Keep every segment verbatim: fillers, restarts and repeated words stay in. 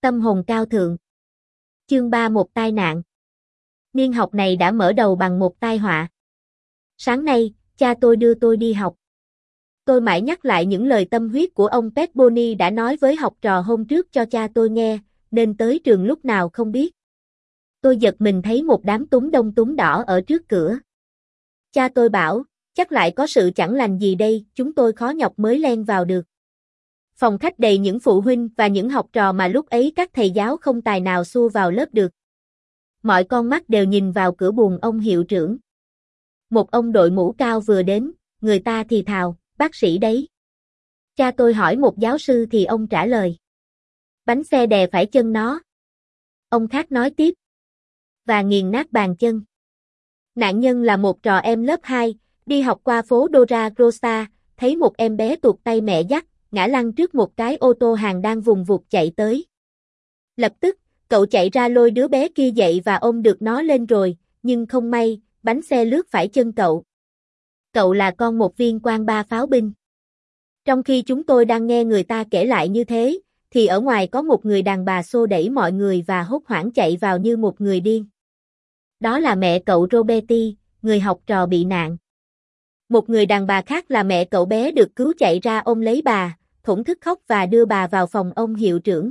Tâm hồn cao thượng. Chương ba một tai nạn. Niên học này đã mở đầu bằng một tai họa. Sáng nay, cha tôi đưa tôi đi học. Tôi mãi nhắc lại những lời tâm huyết của ông Petroni đã nói với học trò hôm trước cho cha tôi nghe, nên tới trường lúc nào không biết. Tôi giật mình thấy một đám túng đông túng đỏ ở trước cửa. Cha tôi bảo, chắc lại có sự chẳng lành gì đây, chúng tôi khó nhọc mới len vào được. Phòng khách đầy những phụ huynh và những học trò mà lúc ấy các thầy giáo không tài nào xua vào lớp được. Mọi con mắt đều nhìn vào cửa buồng ông hiệu trưởng. Một ông đội mũ cao vừa đến, người ta thì thào, bác sĩ đấy. Cha tôi hỏi một giáo sư thì ông trả lời. Bánh xe đè phải chân nó. Ông khác nói tiếp. Và nghiền nát bàn chân. Nạn nhân là một trò em lớp hai, đi học qua phố Dora Grossa, thấy một em bé tuột tay mẹ dắt, ngã lăn trước một cái ô tô hàng đang vùng vụt chạy tới. Lập tức, cậu chạy ra lôi đứa bé kia dậy và ôm được nó lên rồi, nhưng không may, bánh xe lướt phải chân cậu. Cậu là con một viên quan ba pháo binh. Trong khi chúng tôi đang nghe người ta kể lại như thế, thì ở ngoài có một người đàn bà xô đẩy mọi người và hốt hoảng chạy vào như một người điên. Đó là mẹ cậu Roberti, người học trò bị nạn. Một người đàn bà khác là mẹ cậu bé được cứu chạy ra ôm lấy bà, thổn thức khóc và đưa bà vào phòng ông hiệu trưởng.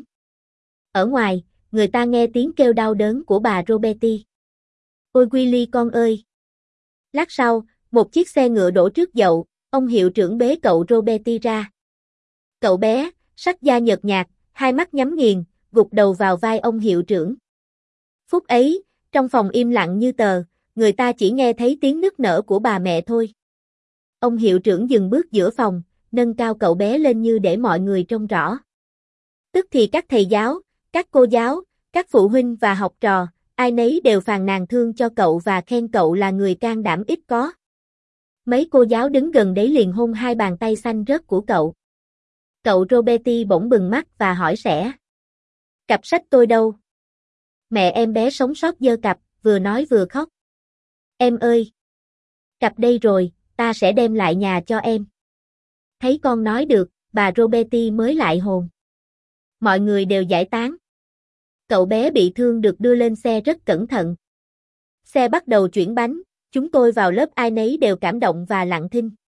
Ở ngoài, người ta nghe tiếng kêu đau đớn của bà Roberti. Ôi Willy con ơi! Lát sau, một chiếc xe ngựa đổ trước dậu, ông hiệu trưởng bế cậu Roberti ra. Cậu bé, sắc da nhợt nhạt, hai mắt nhắm nghiền, gục đầu vào vai ông hiệu trưởng. Phút ấy, trong phòng im lặng như tờ, người ta chỉ nghe thấy tiếng nức nở của bà mẹ thôi. Ông hiệu trưởng dừng bước giữa phòng, nâng cao cậu bé lên như để mọi người trông rõ. Tức thì các thầy giáo, các cô giáo, các phụ huynh và học trò, ai nấy đều phàn nàn thương cho cậu và khen cậu là người can đảm ít có. Mấy cô giáo đứng gần đấy liền hôn hai bàn tay xanh rớt của cậu. Cậu Roberti bỗng bừng mắt và hỏi sẽ. Cặp sách tôi đâu? Mẹ em bé sống sót giơ cặp, vừa nói vừa khóc. Em ơi! Cặp đây rồi, ta sẽ đem lại nhà cho em. Thấy con nói được, bà Roberti mới lại hồn. Mọi người đều giải tán. Cậu bé bị thương được đưa lên xe rất cẩn thận. Xe bắt đầu chuyển bánh, chúng tôi vào lớp ai nấy đều cảm động và lặng thinh.